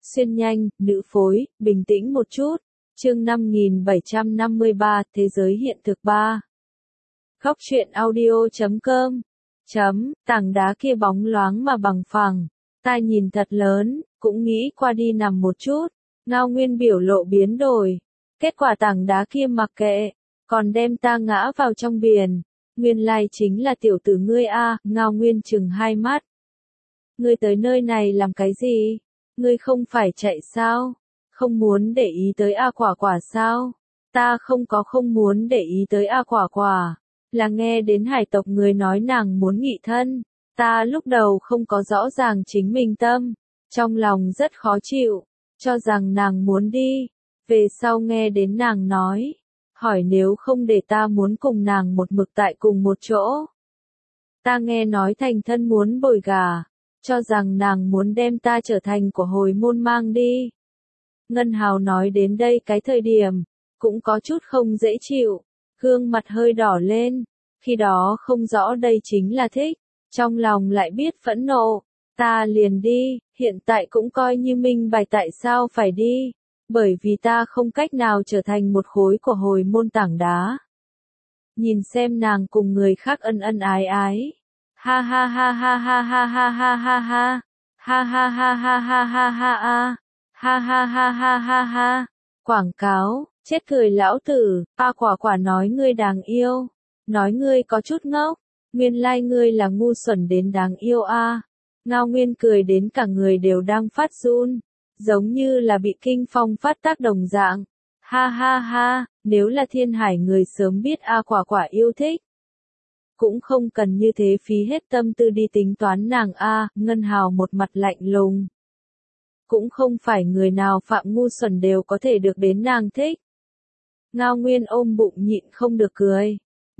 xuyên nhanh, nữ phối, bình tĩnh một chút. Chương 5753, Thế giới hiện thực 3. Góc truyện audio.com. Tảng đá kia bóng loáng mà bằng phẳng, ta nhìn thật lớn, cũng nghĩ qua đi nằm một chút. Ngao Nguyên biểu lộ biến đổi. Kết quả tảng đá kia mặc kệ, còn đem ta ngã vào trong biển. Nguyên lai chính là tiểu tử ngươi a. Ngao Nguyên trừng hai mắt. Ngươi tới nơi này làm cái gì? Ngươi không phải chạy sao? Không muốn để ý tới A Quả Quả sao? Ta không muốn để ý tới A Quả Quả. Là nghe đến hải tộc người nói nàng muốn nghị thân. Ta lúc đầu không có rõ ràng chính mình tâm. Trong lòng rất khó chịu. Cho rằng nàng muốn đi. Về sau nghe đến nàng nói. Hỏi nếu không để ta muốn cùng nàng một mực tại cùng một chỗ. Ta nghe nói thành thân muốn bồi gà. Cho rằng nàng muốn đem ta trở thành của hồi môn mang đi. Ngân Hào nói đến đây cái thời điểm, cũng có chút không dễ chịu, gương mặt hơi đỏ lên, khi đó không rõ đây chính là thích, trong lòng lại biết phẫn nộ, ta liền đi, hiện tại cũng coi như minh bạch tại sao phải đi, bởi vì ta không cách nào trở thành một khối của hồi môn tảng đá. Nhìn xem nàng cùng người khác ân ân ái ái. Ha ha ha ha ha ha ha ha ha ha. Ha ha ha ha ha ha ha ha. Ha ha ha ha ha ha. Quảng cáo, chết cười lão tử, A Quả Quả nói ngươi đáng yêu. Nói ngươi có chút ngốc. Nguyên lai ngươi là ngu xuẩn đến đáng yêu a. Ngao Nguyên cười đến cả người đều đang phát run. Giống như là bị kinh phong phát tác đồng dạng. Ha ha ha, nếu là Thiên Hải người sớm biết A Quả Quả yêu thích. Cũng không cần như thế phí hết tâm tư đi tính toán nàng a. Ngân Hào một mặt lạnh lùng. Cũng không phải người nào phạm ngu xuẩn đều có thể được đến nàng thích. Ngao Nguyên ôm bụng nhịn không được cười.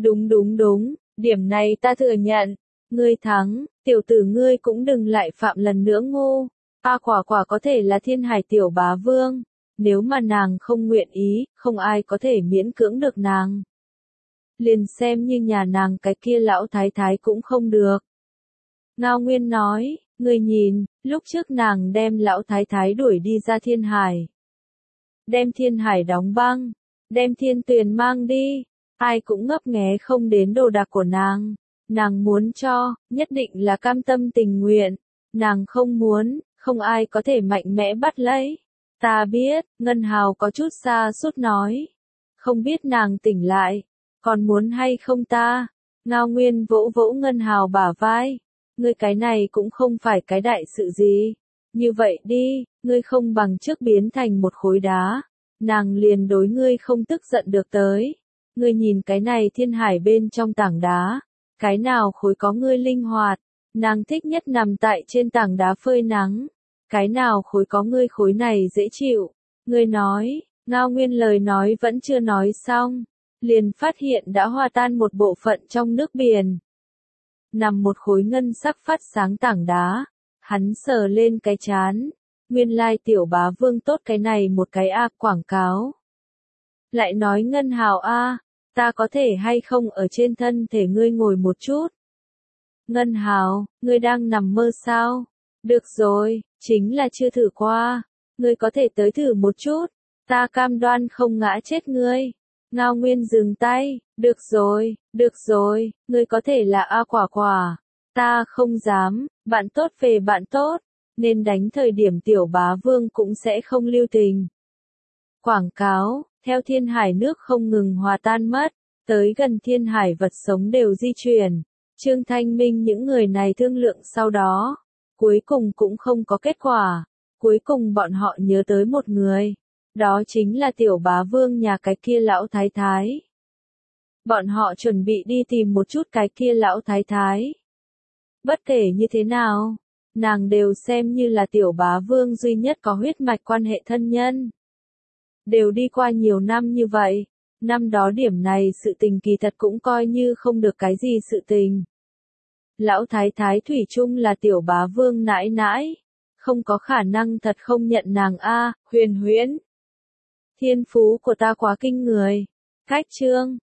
Đúng, điểm này ta thừa nhận. Ngươi thắng, tiểu tử ngươi cũng đừng lại phạm lần nữa ngu. A Quả Quả có thể là Thiên Hải tiểu bá vương. Nếu mà nàng không nguyện ý, không ai có thể miễn cưỡng được nàng. Liền xem như nhà nàng cái kia lão thái thái cũng không được. Ngao Nguyên nói, ngươi nhìn, lúc trước nàng đem lão thái thái đuổi đi ra Thiên Hải. Đem Thiên Hải đóng băng, đem Thiên Tuyền mang đi, ai cũng ngấp nghé không đến đồ đạc của nàng. Nàng muốn cho, nhất định là cam tâm tình nguyện, nàng không muốn, không ai có thể mạnh mẽ bắt lấy. Ta biết, Ngân Hào có chút xa sút nói. Không biết nàng tỉnh lại, còn muốn hay không ta? Ngao Nguyên vỗ vỗ Ngân Hào bả vai. Ngươi cái này cũng không phải cái đại sự gì. Như vậy đi, ngươi không bằng trước biến thành một khối đá. Nàng liền đối ngươi không tức giận được tới. Ngươi nhìn cái này Thiên Hải bên trong tảng đá. Cái nào khối có ngươi linh hoạt. Nàng thích nhất nằm tại trên tảng đá phơi nắng. Cái nào khối có ngươi khối này dễ chịu. Ngươi nói, Ngao Nguyên lời nói vẫn chưa nói xong. Liền phát hiện đã hòa tan một bộ phận trong nước biển. Nằm một khối ngân sắc phát sáng tảng đá. Hắn sờ lên cái chán. Nguyên lai tiểu bá vương tốt cái này một cái a quảng cáo. Lại nói Ngân Hào a, ta có thể hay không ở trên thân thể ngươi ngồi một chút. Ngân Hào, ngươi đang nằm mơ sao? Được rồi, chính là chưa thử qua. Ngươi có thể tới thử một chút. Ta cam đoan không ngã chết ngươi. Ngao Nguyên dừng tay. Được rồi, ngươi có thể là A Quả Quả. Ta không dám, bạn tốt về bạn tốt. Nên đánh thời điểm tiểu bá vương cũng sẽ không lưu tình. Quảng cáo, theo Thiên Hải nước không ngừng hòa tan mất. Tới gần Thiên Hải vật sống đều di chuyển. Trương Thanh Minh những người này thương lượng sau đó. Cuối cùng cũng không có kết quả. Cuối cùng bọn họ nhớ tới một người. Đó chính là tiểu bá vương nhà cái kia lão thái thái. Bọn họ chuẩn bị đi tìm một chút cái kia lão thái thái. Bất kể như thế nào, nàng đều xem như là tiểu bá vương duy nhất có huyết mạch quan hệ thân nhân. Đều đi qua nhiều năm như vậy, năm đó điểm này sự tình kỳ thật cũng coi như không được cái gì sự tình. Lão thái thái thủy chung là tiểu bá vương nãi nãi, không có khả năng thật không nhận nàng a. Huyền Huyễn. Thiên phú của ta quá kinh người. Cách chương